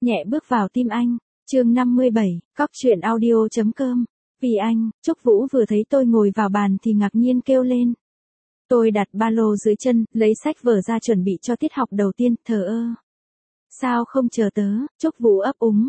nhẹ bước vào tim anh. Chương 57, Cóc truyện audio.com. Vì anh, Trúc Vũ vừa thấy tôi ngồi vào bàn thì ngạc nhiên kêu lên. Tôi đặt ba lô dưới chân, lấy sách vở ra chuẩn bị cho tiết học đầu tiên, thờ ơ. Sao không chờ tớ? Trúc Vũ ấp úng,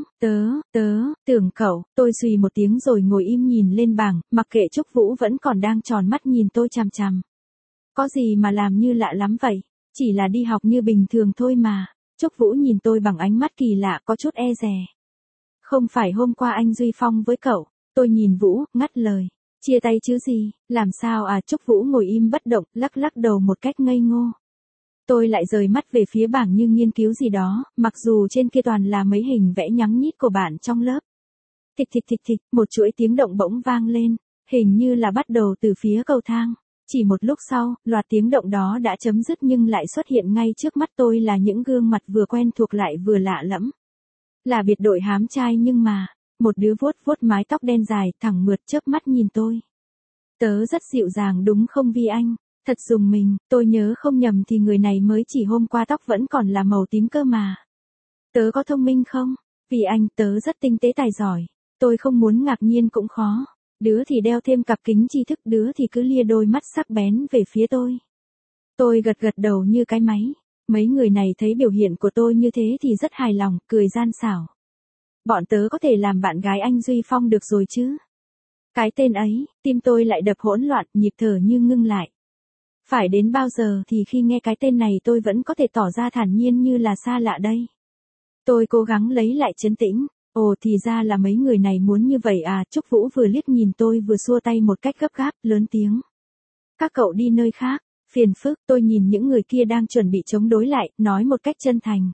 tưởng cậu. Tôi xùy một tiếng rồi ngồi im nhìn lên bảng, mặc kệ Trúc Vũ vẫn còn đang tròn mắt nhìn tôi chằm chằm. Có gì mà làm như lạ lắm vậy? Chỉ là đi học như bình thường thôi mà. Trúc Vũ nhìn tôi bằng ánh mắt kỳ lạ có chút e dè. Không phải hôm qua anh Duy Phong với cậu. Tôi nhìn Vũ, ngắt lời. Chia tay chứ gì, làm sao à? Trúc Vũ ngồi im bất động, lắc lắc đầu một cách ngây ngô. Tôi lại rời mắt về phía bảng như nghiên cứu gì đó, mặc dù trên kia toàn là mấy hình vẽ nhắm nhít của bạn trong lớp. Thịch thịch thịch thịch, một chuỗi tiếng động bỗng vang lên, hình như là bắt đầu từ phía cầu thang. Chỉ một lúc sau, loạt tiếng động đó đã chấm dứt nhưng lại xuất hiện ngay trước mắt tôi là những gương mặt vừa quen thuộc lại vừa lạ lẫm. Là biệt đội hám trai nhưng mà, một đứa vuốt vuốt mái tóc đen dài thẳng mượt chớp mắt nhìn tôi. Tớ rất dịu dàng đúng không Vi Anh? Thật rùng mình, tôi nhớ không nhầm thì người này mới chỉ hôm qua tóc vẫn còn là màu tím cơ mà. Tớ có thông minh không? Vì anh, tớ rất tinh tế tài giỏi. Tôi không muốn ngạc nhiên cũng khó. Đứa thì đeo thêm cặp kính tri thức, đứa thì cứ lia đôi mắt sắc bén về phía tôi. Tôi gật gật đầu như cái máy. Mấy người này thấy biểu hiện của tôi như thế thì rất hài lòng, cười gian xảo. Bọn tớ có thể làm bạn gái anh Duy Phong được rồi chứ? Cái tên ấy, tim tôi lại đập hỗn loạn, nhịp thở như ngưng lại. Phải đến bao giờ thì khi nghe cái tên này tôi vẫn có thể tỏ ra thản nhiên như là xa lạ đây? Tôi cố gắng lấy lại trấn tĩnh. Ồ thì ra là mấy người này muốn như vậy à? Trúc Vũ vừa liếc nhìn tôi vừa xua tay một cách gấp gáp, lớn tiếng. Các cậu đi nơi khác, phiền phức. Tôi nhìn những người kia đang chuẩn bị chống đối lại, nói một cách chân thành.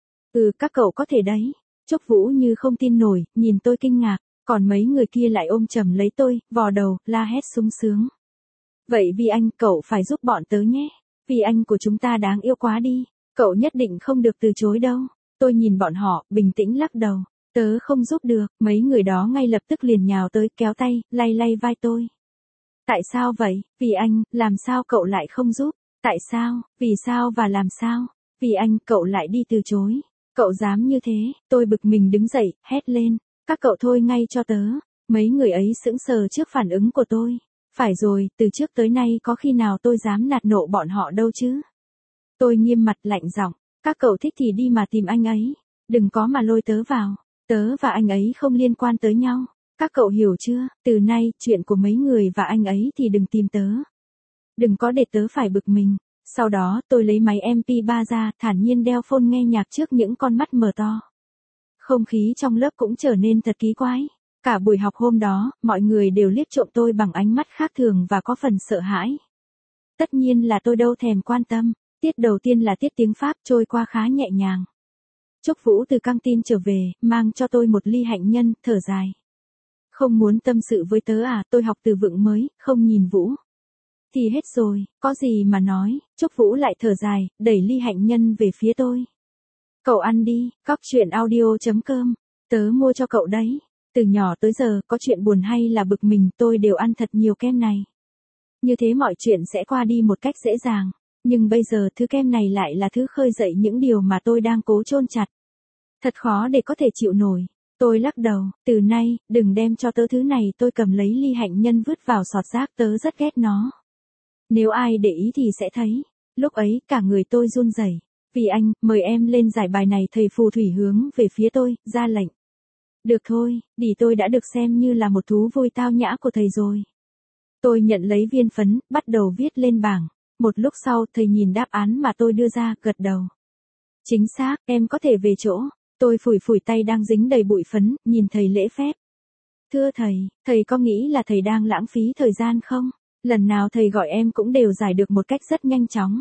Các cậu có thể đấy. Trúc Vũ như không tin nổi, nhìn tôi kinh ngạc, còn mấy người kia lại ôm chầm lấy tôi, vò đầu, la hét sung sướng. Vậy Vi Anh, cậu phải giúp bọn tớ nhé. Vi Anh của chúng ta đáng yêu quá đi. Cậu nhất định không được từ chối đâu. Tôi nhìn bọn họ, bình tĩnh lắc đầu. Tớ không giúp được. Mấy người đó ngay lập tức liền nhào tới, kéo tay, lay lay vai tôi. Tại sao vậy? Vi Anh, làm sao cậu lại không giúp? Tại sao? Vì sao và làm sao? Vi Anh, cậu lại đi từ chối. Cậu dám như thế? Tôi bực mình đứng dậy, hét lên. Các cậu thôi ngay cho tớ. Mấy người ấy sững sờ trước phản ứng của tôi. Phải rồi, từ trước tới nay có khi nào tôi dám nạt nộ bọn họ đâu chứ? Tôi nghiêm mặt lạnh giọng. Các cậu thích thì đi mà tìm anh ấy. Đừng có mà lôi tớ vào. Tớ và anh ấy không liên quan tới nhau. Các cậu hiểu chưa? Từ nay, chuyện của mấy người và anh ấy thì đừng tìm tớ. Đừng có để tớ phải bực mình. Sau đó, tôi lấy máy MP3 ra, thản nhiên đeo phone nghe nhạc trước những con mắt mở to. Không khí trong lớp cũng trở nên thật kỳ quái. Cả buổi học hôm đó, mọi người đều liếc trộm tôi bằng ánh mắt khác thường và có phần sợ hãi. Tất nhiên là tôi đâu thèm quan tâm. Tiết đầu tiên là tiết tiếng Pháp, trôi qua khá nhẹ nhàng. Trúc Vũ từ căng tin trở về, mang cho tôi một ly hạnh nhân, thở dài. Không muốn tâm sự với tớ à? Tôi học từ vựng mới, không nhìn Vũ. Thì hết rồi, có gì mà nói. Trúc Vũ lại thở dài, đẩy ly hạnh nhân về phía tôi. Cậu ăn đi, Cóc truyện audio.com. Tớ mua cho cậu đấy. Từ nhỏ tới giờ, có chuyện buồn hay là bực mình, tôi đều ăn thật nhiều kem này. Như thế mọi chuyện sẽ qua đi một cách dễ dàng. Nhưng bây giờ thứ kem này lại là thứ khơi dậy những điều mà tôi đang cố chôn chặt. Thật khó để có thể chịu nổi. Tôi lắc đầu, từ nay, đừng đem cho tớ thứ này. Tôi cầm lấy ly hạnh nhân vứt vào sọt rác, tớ rất ghét nó. Nếu ai để ý thì sẽ thấy. Lúc ấy, cả người tôi run rẩy. Vì anh, mời em lên giải bài này. Thầy phù thủy hướng về phía tôi, ra lệnh. Được thôi, đi tôi đã được xem như là một thú vui tao nhã của thầy rồi. Tôi nhận lấy viên phấn, bắt đầu viết lên bảng. Một lúc sau, thầy nhìn đáp án mà tôi đưa ra, gật đầu. Chính xác, em có thể về chỗ. Tôi phủi phủi tay đang dính đầy bụi phấn, nhìn thầy lễ phép. Thưa thầy có nghĩ là thầy đang lãng phí thời gian không? Lần nào thầy gọi em cũng đều giải được một cách rất nhanh chóng.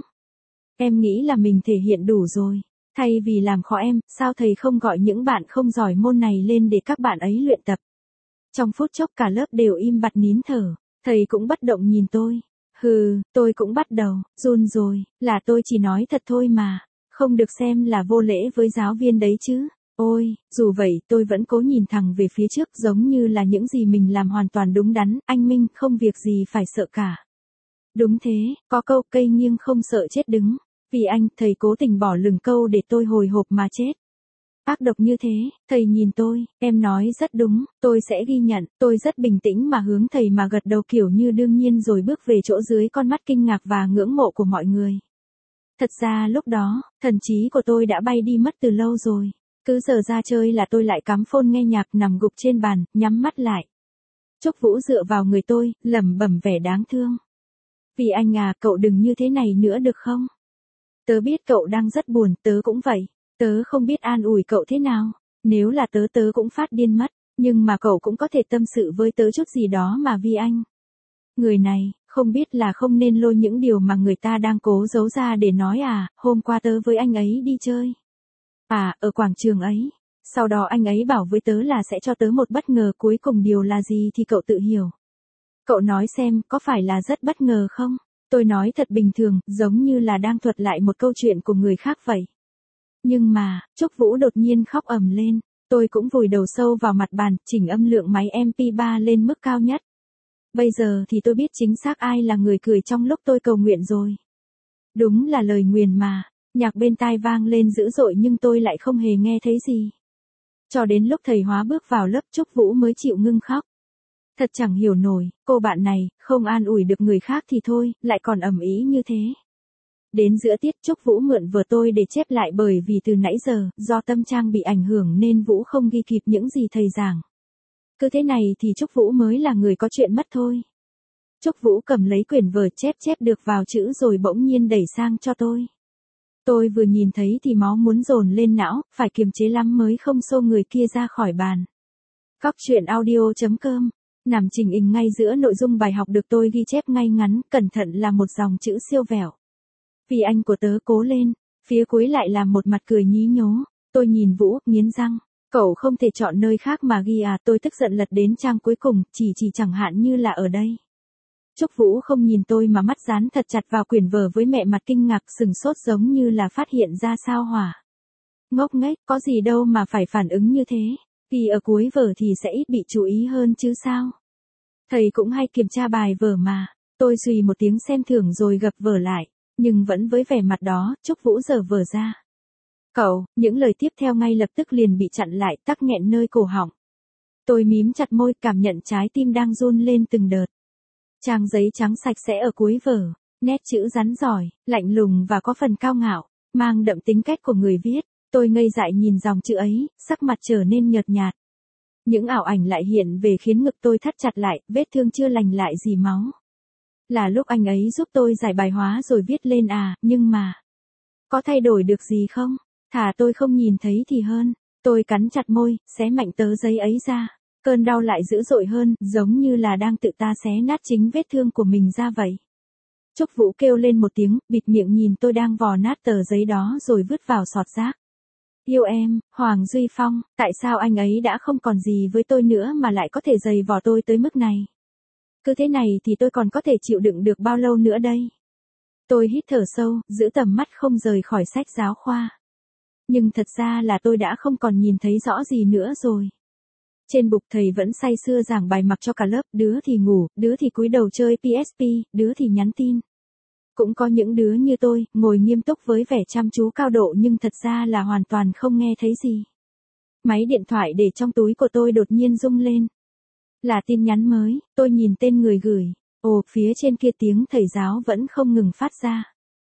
Em nghĩ là mình thể hiện đủ rồi. Thay vì làm khó em, sao thầy không gọi những bạn không giỏi môn này lên để các bạn ấy luyện tập? Trong phút chốc cả lớp đều im bặt nín thở. Thầy cũng bất động nhìn tôi. Tôi cũng bắt đầu, run rồi, là tôi chỉ nói thật thôi mà. Không được xem là vô lễ với giáo viên đấy chứ. Ôi, dù vậy tôi vẫn cố nhìn thẳng về phía trước giống như là những gì mình làm hoàn toàn đúng đắn. Anh Minh, không việc gì phải sợ cả. Đúng thế, có câu cây nghiêng không sợ chết đứng. Vì anh, thầy cố tình bỏ lửng câu để tôi hồi hộp mà chết. Ác độc như thế, thầy nhìn tôi, em nói rất đúng, tôi sẽ ghi nhận, tôi rất bình tĩnh mà hướng thầy mà gật đầu kiểu như đương nhiên rồi bước về chỗ dưới con mắt kinh ngạc và ngưỡng mộ của mọi người. Thật ra lúc đó, thần trí của tôi đã bay đi mất từ lâu rồi. Cứ giờ ra chơi là tôi lại cắm phone nghe nhạc nằm gục trên bàn, nhắm mắt lại. Trúc Vũ dựa vào người tôi, lẩm bẩm vẻ đáng thương. Vì anh à, cậu đừng như thế này nữa được không? Tớ biết cậu đang rất buồn, tớ cũng vậy. Tớ không biết an ủi cậu thế nào. Nếu là tớ cũng phát điên mất. Nhưng mà cậu cũng có thể tâm sự với tớ chút gì đó mà vì anh. Người này, không biết là không nên lôi những điều mà người ta đang cố giấu ra để nói à, hôm qua tớ với anh ấy đi chơi. À, ở quảng trường ấy. Sau đó anh ấy bảo với tớ là sẽ cho tớ một bất ngờ, cuối cùng điều là gì thì cậu tự hiểu. Cậu nói xem, có phải là rất bất ngờ không? Tôi nói thật bình thường, giống như là đang thuật lại một câu chuyện của người khác vậy. Nhưng mà, Trúc Vũ đột nhiên khóc ầm lên. Tôi cũng vùi đầu sâu vào mặt bàn, chỉnh âm lượng máy MP3 lên mức cao nhất. Bây giờ thì tôi biết chính xác ai là người cười trong lúc tôi cầu nguyện rồi. Đúng là lời nguyền mà. Nhạc bên tai vang lên dữ dội nhưng tôi lại không hề nghe thấy gì. Cho đến lúc thầy hóa bước vào lớp Trúc Vũ mới chịu ngưng khóc. Thật chẳng hiểu nổi, cô bạn này, không an ủi được người khác thì thôi, lại còn ầm ĩ như thế. Đến giữa tiết Trúc Vũ mượn vở tôi để chép lại bởi vì từ nãy giờ, do tâm trạng bị ảnh hưởng nên Vũ không ghi kịp những gì thầy giảng. Cứ thế này thì Trúc Vũ mới là người có chuyện mất thôi. Trúc Vũ cầm lấy quyển vở chép được vào chữ rồi bỗng nhiên đẩy sang cho tôi. Tôi vừa nhìn thấy thì máu muốn dồn lên não, phải kiềm chế lắm mới không xô người kia ra khỏi bàn. Cóc truyện audio.com, nằm chỉnh hình ngay giữa nội dung bài học được tôi ghi chép ngay ngắn, cẩn thận là một dòng chữ siêu vẹo. Vì anh của tớ cố lên, phía cuối lại là một mặt cười nhí nhố. Tôi nhìn Vũ, nghiến răng. Cậu không thể chọn nơi khác mà ghi à, tôi tức giận lật đến trang cuối cùng, chỉ chẳng hạn như là ở đây. Trúc Vũ không nhìn tôi mà mắt dán thật chặt vào quyển vở với mẹ mặt kinh ngạc sừng sốt giống như là phát hiện ra sao hỏa. Ngốc nghếch, có gì đâu mà phải phản ứng như thế, vì ở cuối vở thì sẽ ít bị chú ý hơn chứ sao. Thầy cũng hay kiểm tra bài vở mà. Tôi xùy một tiếng xem thưởng rồi gập vở lại, nhưng vẫn với vẻ mặt đó, Trúc Vũ giở vở ra. Cậu, những lời tiếp theo ngay lập tức liền bị chặn lại, tắc nghẹn nơi cổ họng. Tôi mím chặt môi, cảm nhận trái tim đang run lên từng đợt. Trang giấy trắng sạch sẽ ở cuối vở, nét chữ rắn giỏi, lạnh lùng và có phần cao ngạo, mang đậm tính cách của người viết. Tôi ngây dại nhìn dòng chữ ấy, sắc mặt trở nên nhợt nhạt. Những ảo ảnh lại hiện về khiến ngực tôi thắt chặt lại, vết thương chưa lành lại gì máu. Là lúc anh ấy giúp tôi giải bài hóa rồi viết lên à, nhưng mà... Có thay đổi được gì không? Thà tôi không nhìn thấy thì hơn. Tôi cắn chặt môi, xé mạnh tờ giấy ấy ra. Cơn đau lại dữ dội hơn, giống như là đang tự ta xé nát chính vết thương của mình ra vậy. Trúc Vũ kêu lên một tiếng, bịt miệng nhìn tôi đang vò nát tờ giấy đó rồi vứt vào sọt rác. Yêu em, Hoàng Duy Phong, tại sao anh ấy đã không còn gì với tôi nữa mà lại có thể giày vò tôi tới mức này? Cứ thế này thì tôi còn có thể chịu đựng được bao lâu nữa đây? Tôi hít thở sâu, giữ tầm mắt không rời khỏi sách giáo khoa. Nhưng thật ra là tôi đã không còn nhìn thấy rõ gì nữa rồi. Trên bục thầy vẫn say sưa giảng bài mặc cho cả lớp, đứa thì ngủ, đứa thì cúi đầu chơi PSP, đứa thì nhắn tin. Cũng có những đứa như tôi, ngồi nghiêm túc với vẻ chăm chú cao độ nhưng thật ra là hoàn toàn không nghe thấy gì. Máy điện thoại để trong túi của tôi đột nhiên rung lên. Là tin nhắn mới, tôi nhìn tên người gửi. Ồ, phía trên kia tiếng thầy giáo vẫn không ngừng phát ra.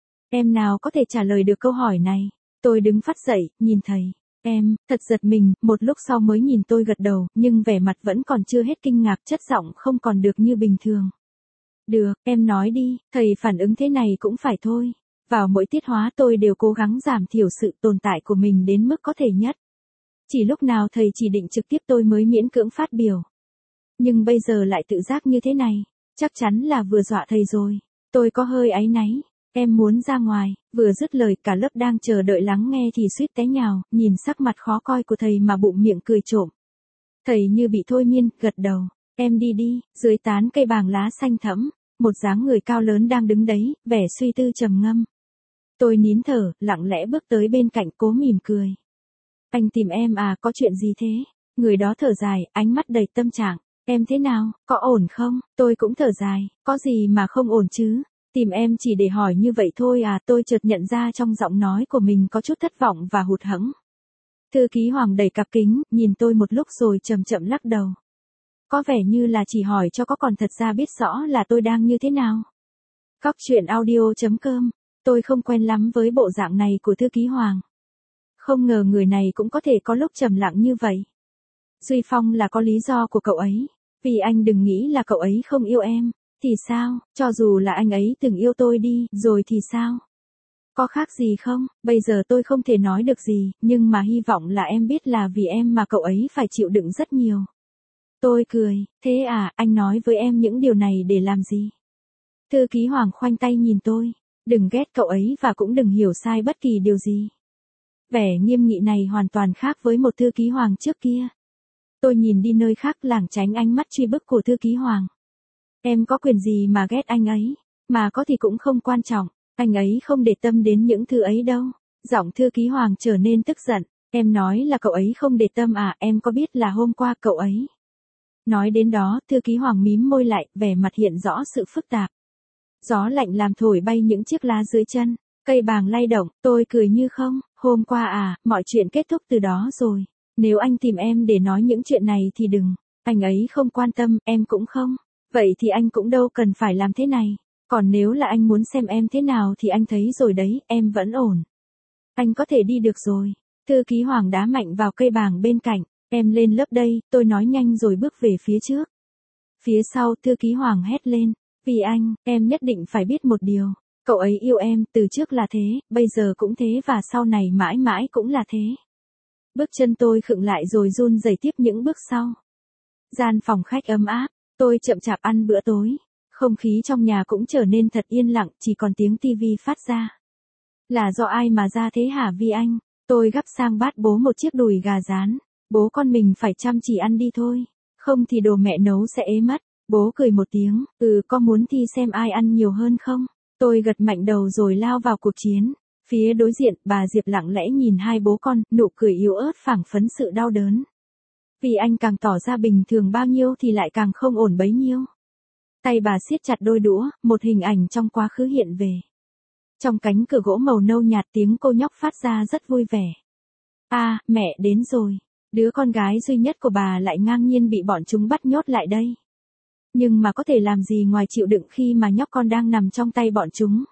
Em nào có thể trả lời được câu hỏi này? Tôi đứng phắt dậy, nhìn thầy. Em, thật giật mình, một lúc sau mới nhìn tôi gật đầu, nhưng vẻ mặt vẫn còn chưa hết kinh ngạc, chất giọng không còn được như bình thường. Được, em nói đi, thầy phản ứng thế này cũng phải thôi. Vào mỗi tiết hóa tôi đều cố gắng giảm thiểu sự tồn tại của mình đến mức có thể nhất. Chỉ lúc nào thầy chỉ định trực tiếp tôi mới miễn cưỡng phát biểu. Nhưng bây giờ lại tự giác như thế này, chắc chắn là vừa dọa thầy rồi. Tôi có hơi áy náy. Em muốn ra ngoài, vừa dứt lời cả lớp đang chờ đợi lắng nghe thì suýt té nhào, nhìn sắc mặt khó coi của thầy mà bụng miệng cười trộm. Thầy như bị thôi miên, gật đầu. Em đi đi, dưới tán cây bàng lá xanh thẫm, một dáng người cao lớn đang đứng đấy, vẻ suy tư trầm ngâm. Tôi nín thở, lặng lẽ bước tới bên cạnh cố mỉm cười. Anh tìm em à, có chuyện gì thế? Người đó thở dài, ánh mắt đầy tâm trạng. Em thế nào, có ổn không? Tôi cũng thở dài, có gì mà không ổn chứ? Tìm em chỉ để hỏi như vậy thôi à, tôi chợt nhận ra trong giọng nói của mình có chút thất vọng và hụt hẫng. Thư ký Hoàng đẩy cặp kính, nhìn tôi một lúc rồi chậm chậm lắc đầu. Có vẻ như là chỉ hỏi cho có còn thật ra biết rõ là tôi đang như thế nào. Cóc truyện audio.com, tôi không quen lắm với bộ dạng này của thư ký Hoàng. Không ngờ người này cũng có thể có lúc trầm lặng như vậy. Duy Phong là có lý do của cậu ấy. Vì anh đừng nghĩ là cậu ấy không yêu em. Thì sao, cho dù là anh ấy từng yêu tôi đi, rồi thì sao? Có khác gì không, bây giờ tôi không thể nói được gì, nhưng mà hy vọng là em biết là vì em mà cậu ấy phải chịu đựng rất nhiều. Tôi cười, thế à, anh nói với em những điều này để làm gì? Thư ký Hoàng khoanh tay nhìn tôi, đừng ghét cậu ấy và cũng đừng hiểu sai bất kỳ điều gì. Vẻ nghiêm nghị này hoàn toàn khác với một thư ký Hoàng trước kia. Tôi nhìn đi nơi khác lảng tránh ánh mắt truy bức của thư ký Hoàng. Em có quyền gì mà ghét anh ấy, mà có thì cũng không quan trọng, anh ấy không để tâm đến những thứ ấy đâu. Giọng thư ký Hoàng trở nên tức giận, em nói là cậu ấy không để tâm à, em có biết là hôm qua cậu ấy. Nói đến đó, thư ký Hoàng mím môi lại, vẻ mặt hiện rõ sự phức tạp. Gió lạnh làm thổi bay những chiếc lá dưới chân, cây bàng lay động, tôi cười như không, hôm qua à, mọi chuyện kết thúc từ đó rồi. Nếu anh tìm em để nói những chuyện này thì đừng, anh ấy không quan tâm, em cũng không. Vậy thì anh cũng đâu cần phải làm thế này. Còn nếu là anh muốn xem em thế nào thì anh thấy rồi đấy, em vẫn ổn. Anh có thể đi được rồi. Thư ký Hoàng đá mạnh vào cây bàng bên cạnh. Em lên lớp đây, tôi nói nhanh rồi bước về phía trước. Phía sau, thư ký Hoàng hét lên. Vì anh, em nhất định phải biết một điều. Cậu ấy yêu em, từ trước là thế, bây giờ cũng thế và sau này mãi mãi cũng là thế. Bước chân tôi khựng lại rồi run rẩy tiếp những bước sau. Gian phòng khách ấm áp, tôi chậm chạp ăn bữa tối. Không khí trong nhà cũng trở nên thật yên lặng, chỉ còn tiếng tivi phát ra. Là do ai mà ra thế hả Vi Anh? Tôi gắp sang bát bố một chiếc đùi gà rán. Bố con mình phải chăm chỉ ăn đi thôi. Không thì đồ mẹ nấu sẽ ế mất. Bố cười một tiếng, có muốn thi xem ai ăn nhiều hơn không? Tôi gật mạnh đầu rồi lao vào cuộc chiến. Phía đối diện, bà Diệp lặng lẽ nhìn hai bố con, nụ cười yếu ớt phảng phấn sự đau đớn. Vì anh càng tỏ ra bình thường bao nhiêu thì lại càng không ổn bấy nhiêu. Tay bà siết chặt đôi đũa, một hình ảnh trong quá khứ hiện về. Trong cánh cửa gỗ màu nâu nhạt tiếng cô nhóc phát ra rất vui vẻ. À, mẹ đến rồi. Đứa con gái duy nhất của bà lại ngang nhiên bị bọn chúng bắt nhốt lại đây. Nhưng mà có thể làm gì ngoài chịu đựng khi mà nhóc con đang nằm trong tay bọn chúng.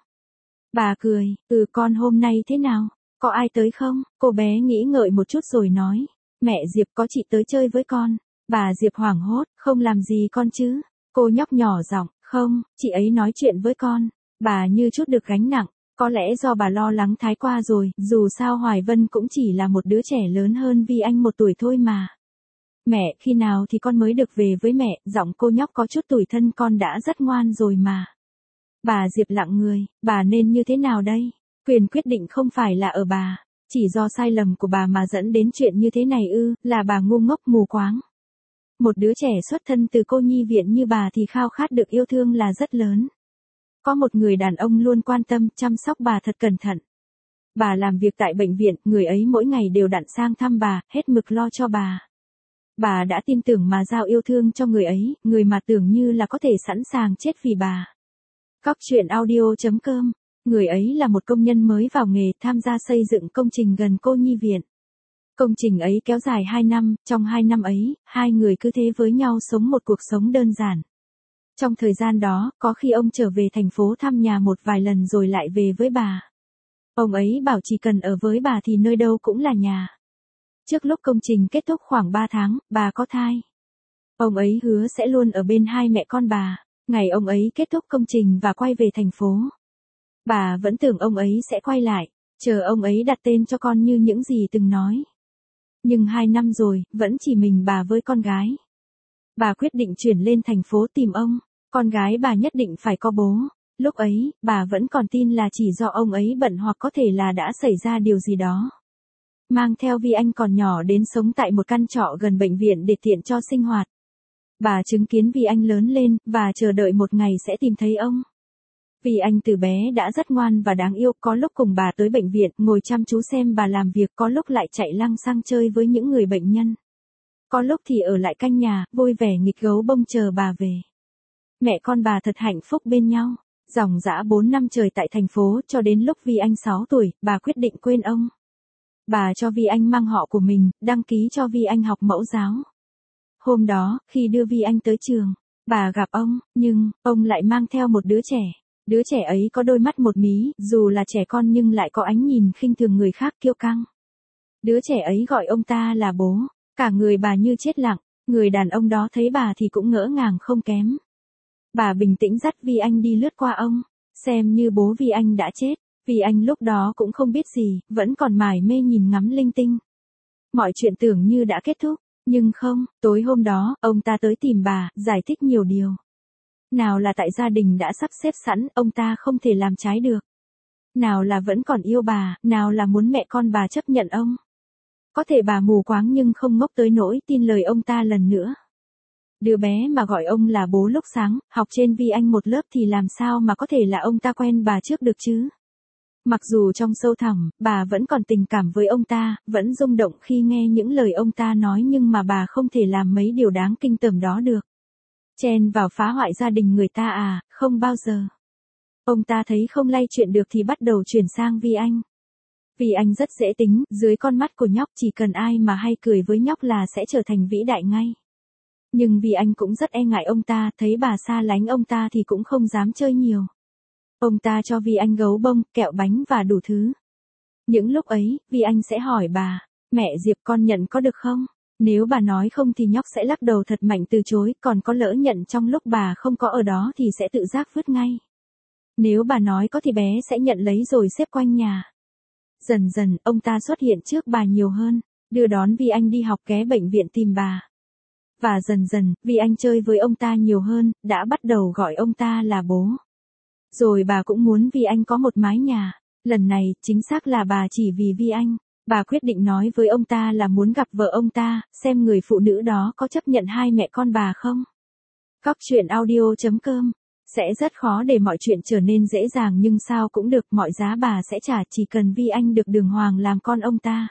Bà cười, con hôm nay thế nào? Có ai tới không? Cô bé nghĩ ngợi một chút rồi nói. Mẹ Diệp có chị tới chơi với con. Bà Diệp hoảng hốt, không làm gì con chứ? Cô nhóc nhỏ giọng, không, chị ấy nói chuyện với con. Bà như chút được gánh nặng, có lẽ do bà lo lắng thái qua rồi, dù sao Hoài Vân cũng chỉ là một đứa trẻ lớn hơn Vi Anh 1 tuổi thôi mà. Mẹ, khi nào thì con mới được về với mẹ, giọng cô nhóc có chút tủi thân, con đã rất ngoan rồi mà. Bà Diệp lặng người, bà nên như thế nào đây? Quyền quyết định không phải là ở bà, chỉ do sai lầm của bà mà dẫn đến chuyện như thế này là bà ngu ngốc mù quáng. Một đứa trẻ xuất thân từ cô nhi viện như bà thì khao khát được yêu thương là rất lớn. Có một người đàn ông luôn quan tâm, chăm sóc bà thật cẩn thận. Bà làm việc tại bệnh viện, người ấy mỗi ngày đều đặn sang thăm bà, hết mực lo cho bà. Bà đã tin tưởng mà giao yêu thương cho người ấy, người mà tưởng như là có thể sẵn sàng chết vì bà. Cóc truyện audio.com, người ấy là một công nhân mới vào nghề tham gia xây dựng công trình gần cô nhi viện. Công trình ấy kéo dài 2 năm, trong 2 năm ấy, hai người cứ thế với nhau sống một cuộc sống đơn giản. Trong thời gian đó, có khi ông trở về thành phố thăm nhà một vài lần rồi lại về với bà. Ông ấy bảo chỉ cần ở với bà thì nơi đâu cũng là nhà. Trước lúc công trình kết thúc khoảng 3 tháng, bà có thai. Ông ấy hứa sẽ luôn ở bên hai mẹ con bà, ngày ông ấy kết thúc công trình và quay về thành phố. Bà vẫn tưởng ông ấy sẽ quay lại, chờ ông ấy đặt tên cho con như những gì từng nói. Nhưng 2 năm rồi, vẫn chỉ mình bà với con gái. Bà quyết định chuyển lên thành phố tìm ông, con gái bà nhất định phải có bố. Lúc ấy, bà vẫn còn tin là chỉ do ông ấy bận hoặc có thể là đã xảy ra điều gì đó. Mang theo Vi Anh còn nhỏ đến sống tại một căn trọ gần bệnh viện để tiện cho sinh hoạt. Bà chứng kiến Vi Anh lớn lên, và chờ đợi một ngày sẽ tìm thấy ông. Vi Anh từ bé đã rất ngoan và đáng yêu, có lúc cùng bà tới bệnh viện, ngồi chăm chú xem bà làm việc, có lúc lại chạy lăng xăng chơi với những người bệnh nhân. Có lúc thì ở lại canh nhà, vui vẻ nghịch gấu bông chờ bà về. Mẹ con bà thật hạnh phúc bên nhau. Dòng dã 4 năm trời tại thành phố, cho đến lúc Vi Anh 6 tuổi, bà quyết định quên ông. Bà cho Vi Anh mang họ của mình, đăng ký cho Vi Anh học mẫu giáo. Hôm đó, khi đưa Vi Anh tới trường, bà gặp ông, nhưng, ông lại mang theo một đứa trẻ. Đứa trẻ ấy có đôi mắt một mí, dù là trẻ con nhưng lại có ánh nhìn khinh thường người khác kiêu căng. Đứa trẻ ấy gọi ông ta là bố, cả người bà như chết lặng, người đàn ông đó thấy bà thì cũng ngỡ ngàng không kém. Bà bình tĩnh dắt Vi Anh đi lướt qua ông, xem như bố Vi Anh đã chết, Vi Anh lúc đó cũng không biết gì, vẫn còn mải mê nhìn ngắm linh tinh. Mọi chuyện tưởng như đã kết thúc, nhưng không, tối hôm đó, ông ta tới tìm bà, giải thích nhiều điều. Nào là tại gia đình đã sắp xếp sẵn, ông ta không thể làm trái được. Nào là vẫn còn yêu bà, nào là muốn mẹ con bà chấp nhận ông. Có thể bà mù quáng nhưng không ngốc tới nỗi tin lời ông ta lần nữa. Đứa bé mà gọi ông là bố lúc sáng, học trên Vi Anh một lớp thì làm sao mà có thể là ông ta quen bà trước được chứ? Mặc dù trong sâu thẳm, bà vẫn còn tình cảm với ông ta, vẫn rung động khi nghe những lời ông ta nói nhưng mà bà không thể làm mấy điều đáng kinh tởm đó được. Chen vào phá hoại gia đình người ta à, không bao giờ. Ông ta thấy không lay chuyện được thì bắt đầu chuyển sang Vi Anh. Vi Anh rất dễ tính, dưới con mắt của nhóc chỉ cần ai mà hay cười với nhóc là sẽ trở thành vĩ đại ngay. Nhưng Vi Anh cũng rất e ngại ông ta, thấy bà xa lánh ông ta thì cũng không dám chơi nhiều. Ông ta cho Vi Anh gấu bông, kẹo bánh và đủ thứ. Những lúc ấy, Vi Anh sẽ hỏi bà, mẹ Diệp con nhận có được không? Nếu bà nói không thì nhóc sẽ lắc đầu thật mạnh từ chối, còn có lỡ nhận trong lúc bà không có ở đó thì sẽ tự giác vứt ngay. Nếu bà nói có thì bé sẽ nhận lấy rồi xếp quanh nhà. Dần dần, ông ta xuất hiện trước bà nhiều hơn, đưa đón Vi Anh đi học ghé bệnh viện tìm bà. Và dần dần, Vi Anh chơi với ông ta nhiều hơn, đã bắt đầu gọi ông ta là bố. Rồi bà cũng muốn Vi Anh có một mái nhà. Lần này, chính xác là bà chỉ vì Vi Anh. Bà quyết định nói với ông ta là muốn gặp vợ ông ta, xem người phụ nữ đó có chấp nhận hai mẹ con bà không. Cóc truyện audio.com. Sẽ rất khó để mọi chuyện trở nên dễ dàng nhưng sao cũng được, mọi giá bà sẽ trả chỉ cần Vi Anh được đường hoàng làm con ông ta.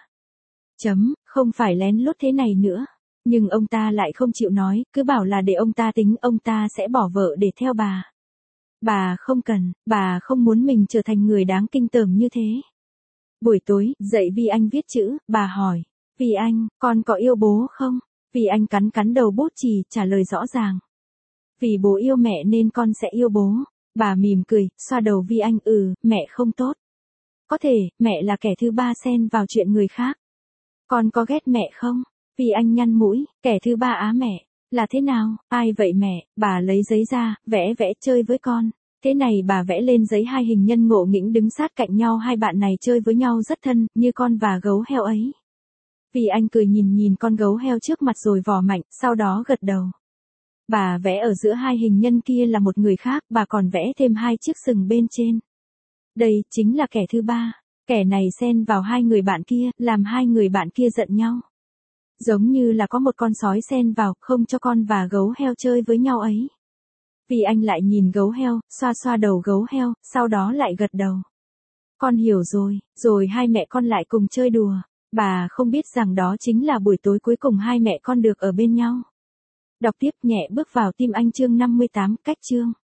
Không phải lén lút thế này nữa. Nhưng ông ta lại không chịu nói, cứ bảo là để ông ta tính, ông ta sẽ bỏ vợ để theo bà. Bà không cần, bà không muốn mình trở thành người đáng kinh tởm như thế. Buổi tối, dạy Vi Anh viết chữ, bà hỏi, Vi Anh, con có yêu bố không? Vi Anh cắn cắn đầu bút chì, trả lời rõ ràng. Vì bố yêu mẹ nên con sẽ yêu bố. Bà mỉm cười, xoa đầu Vi Anh, mẹ không tốt. Có thể, mẹ là kẻ thứ ba xen vào chuyện người khác. Con có ghét mẹ không? Vi Anh nhăn mũi, kẻ thứ ba á mẹ. Là thế nào, ai vậy mẹ? Bà lấy giấy ra, vẽ chơi với con. Thế này bà vẽ lên giấy hai hình nhân ngộ nghĩnh đứng sát cạnh nhau, hai bạn này chơi với nhau rất thân, như con và gấu heo ấy. Vi Anh cười nhìn con gấu heo trước mặt rồi vò mạnh, sau đó gật đầu. Bà vẽ ở giữa hai hình nhân kia là một người khác, bà còn vẽ thêm hai chiếc sừng bên trên. Đây chính là kẻ thứ ba. Kẻ này xen vào hai người bạn kia, làm hai người bạn kia giận nhau. Giống như là có một con sói xen vào, không cho con và gấu heo chơi với nhau ấy. Vi Anh lại nhìn gấu heo, xoa đầu gấu heo, sau đó lại gật đầu. Con hiểu rồi, rồi hai mẹ con lại cùng chơi đùa. Bà không biết rằng đó chính là buổi tối cuối cùng hai mẹ con được ở bên nhau. Đọc tiếp nhẹ bước vào tim anh chương 58, cách chương.